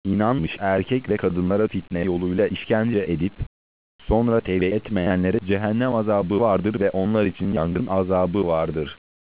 İnanmış erkek ve kadınlara fitne yoluyla işkence edip, sonra tevbe etmeyenlere cehennem azabı vardır ve onlar için yangın azabı vardır.